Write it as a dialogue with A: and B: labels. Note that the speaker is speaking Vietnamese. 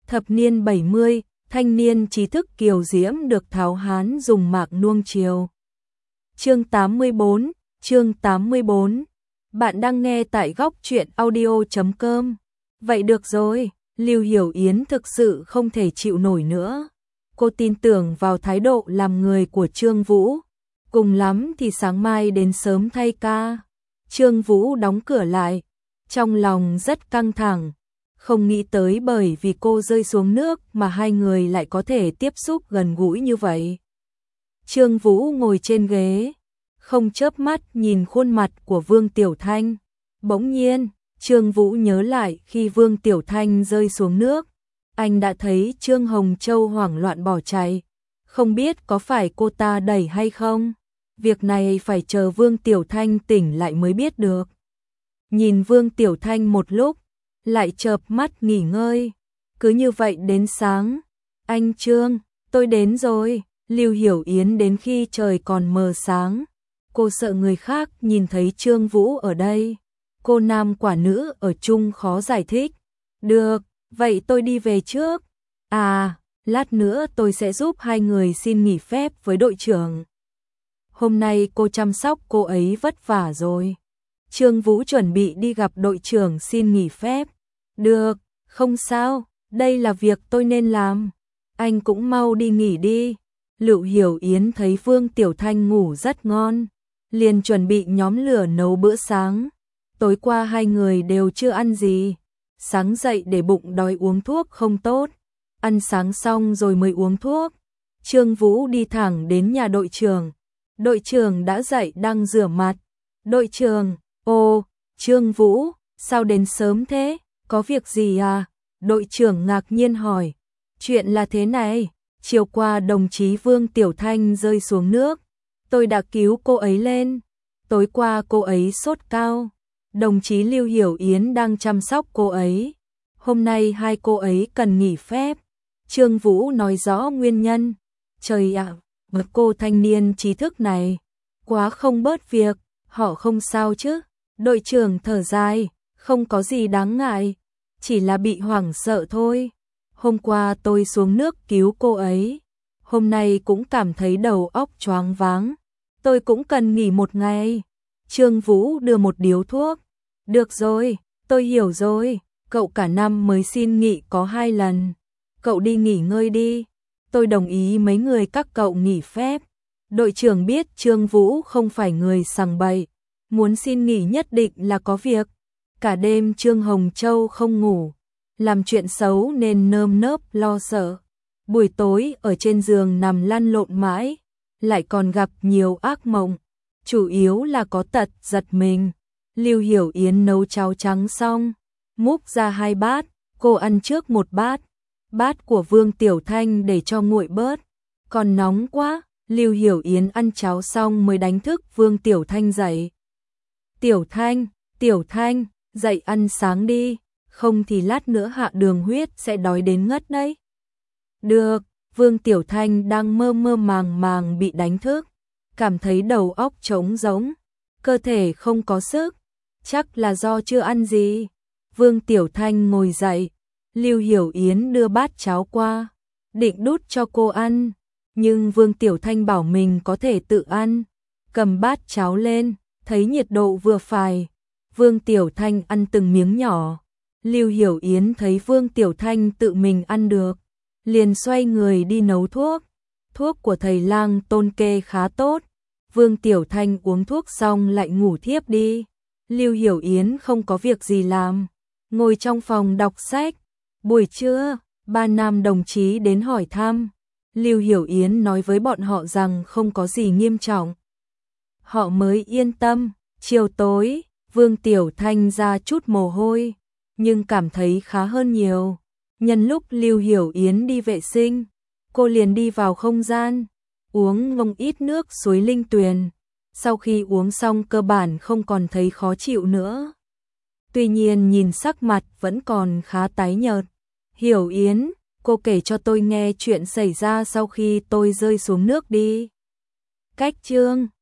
A: Thập niên 70, thanh niên trí thức kiều diễm được tháo hán dùng mạc nuông chiều. Chương 84, chương 84. Bạn đang nghe tại góc truyện audio.com. Vậy được rồi, Lưu Hiểu Yến thực sự không thể chịu nổi nữa. Cô tin tưởng vào thái độ làm người của Trương Vũ. Cùng lắm thì sáng mai đến sớm thay ca. Trương Vũ đóng cửa lại, trong lòng rất căng thẳng. Không nghĩ tới bởi vì cô rơi xuống nước mà hai người lại có thể tiếp xúc gần gũi như vậy. Trương Vũ ngồi trên ghế, không chớp mắt nhìn khuôn mặt của Vương Tiểu Thanh. Bỗng nhiên, Trương Vũ nhớ lại khi Vương Tiểu Thanh rơi xuống nước, anh đã thấy Trương Hồng Châu hoảng loạn bỏ chạy. Không biết có phải cô ta đẩy hay không? Việc này phải chờ Vương Tiểu Thanh tỉnh lại mới biết được. Nhìn Vương Tiểu Thanh một lúc, lại chợp mắt nghỉ ngơi. Cứ như vậy đến sáng. Anh Trương, tôi đến rồi. Lưu Hiểu Yến đến khi trời còn mờ sáng. Cô sợ người khác nhìn thấy Trương Vũ ở đây. Cô nam quả nữ ở chung khó giải thích. Được, vậy tôi đi về trước. À, lát nữa tôi sẽ giúp hai người xin nghỉ phép với đội trưởng. Hôm nay cô chăm sóc cô ấy vất vả rồi. Trương Vũ chuẩn bị đi gặp đội trưởng xin nghỉ phép. Được, không sao, đây là việc tôi nên làm. Anh cũng mau đi nghỉ đi. Lưu Hiểu Yến thấy Vương Tiểu Thanh ngủ rất ngon, liền chuẩn bị nhóm lửa nấu bữa sáng. Tối qua hai người đều chưa ăn gì. Sáng dậy để bụng đói uống thuốc không tốt. Ăn sáng xong rồi mới uống thuốc. Trương Vũ đi thẳng đến nhà đội trưởng. Đội trưởng đã dậy đang rửa mặt. Đội trưởng, ồ, Trương Vũ, sao đến sớm thế? Có việc gì à? Đội trưởng ngạc nhiên hỏi. Chuyện là thế này, chiều qua đồng chí Vương Tiểu Thanh rơi xuống nước. Tôi đã cứu cô ấy lên. Tối qua cô ấy sốt cao. Đồng chí Lưu Hiểu Yến đang chăm sóc cô ấy. Hôm nay hai cô ấy cần nghỉ phép. Trương Vũ nói rõ nguyên nhân. Trời ạ, cô thanh niên trí thức này quá không bớt việc, họ không sao chứ? Đội trưởng thở dài, không có gì đáng ngại, chỉ là bị hoảng sợ thôi. Hôm qua tôi xuống nước cứu cô ấy, hôm nay cũng cảm thấy đầu óc choáng váng. Tôi cũng cần nghỉ một ngày. Trương Vũ đưa một điếu thuốc. Được rồi, tôi hiểu rồi, cậu cả năm mới xin nghỉ có 2 lần. Cậu đi nghỉ ngơi đi, tôi đồng ý mấy người các cậu nghỉ phép. Đội trưởng biết Trương Vũ không phải người sằng bậy, muốn xin nghỉ nhất định là có việc. Cả đêm Trương Hồng Châu không ngủ, làm chuyện xấu nên nơm nớp lo sợ. Buổi tối ở trên giường nằm lăn lộn mãi, lại còn gặp nhiều ác mộng, chủ yếu là có tật giật mình. Lưu Hiểu Yến nấu cháo trắng xong, múc ra 2 bát, cô ăn trước một bát. Bát của Vương Tiểu Thanh để cho nguội bớt, còn nóng quá. Lưu Hiểu Yến ăn cháo xong mới đánh thức Vương Tiểu Thanh dậy. Tiểu Thanh, dậy ăn sáng đi, không thì lát nữa hạ đường huyết sẽ đói đến ngất đấy. Được, Vương Tiểu Thanh đang mơ mơ màng màng bị đánh thức, cảm thấy đầu óc trống rỗng, cơ thể không có sức, chắc là do chưa ăn gì. Vương Tiểu Thanh ngồi dậy, Lưu Hiểu Yến đưa bát cháo qua, định đút cho cô ăn. Nhưng Vương Tiểu Thanh bảo mình có thể tự ăn, cầm bát cháo lên, thấy nhiệt độ vừa phải. Vương Tiểu Thanh ăn từng miếng nhỏ. Lưu Hiểu Yến thấy Vương Tiểu Thanh tự mình ăn được, liền xoay người đi nấu thuốc. Thuốc của thầy lang Tôn kê khá tốt. Vương Tiểu Thanh uống thuốc xong lại ngủ thiếp đi. Lưu Hiểu Yến không có việc gì làm, ngồi trong phòng đọc sách. Buổi trưa, 3 nam đồng chí đến hỏi thăm. Lưu Hiểu Yến nói với bọn họ rằng không có gì nghiêm trọng. Họ mới yên tâm. Chiều tối, Vương Tiểu Thanh ra chút mồ hôi, nhưng cảm thấy khá hơn nhiều. Nhân lúc Lưu Hiểu Yến đi vệ sinh, cô liền đi vào không gian, uống ngông ít nước suối linh tuyền. Sau khi uống xong cơ bản không còn thấy khó chịu nữa. Tuy nhiên nhìn sắc mặt vẫn còn khá tái nhợt. Hiểu Yến, cô kể cho tôi nghe chuyện xảy ra sau khi tôi rơi xuống nước đi. Cách chương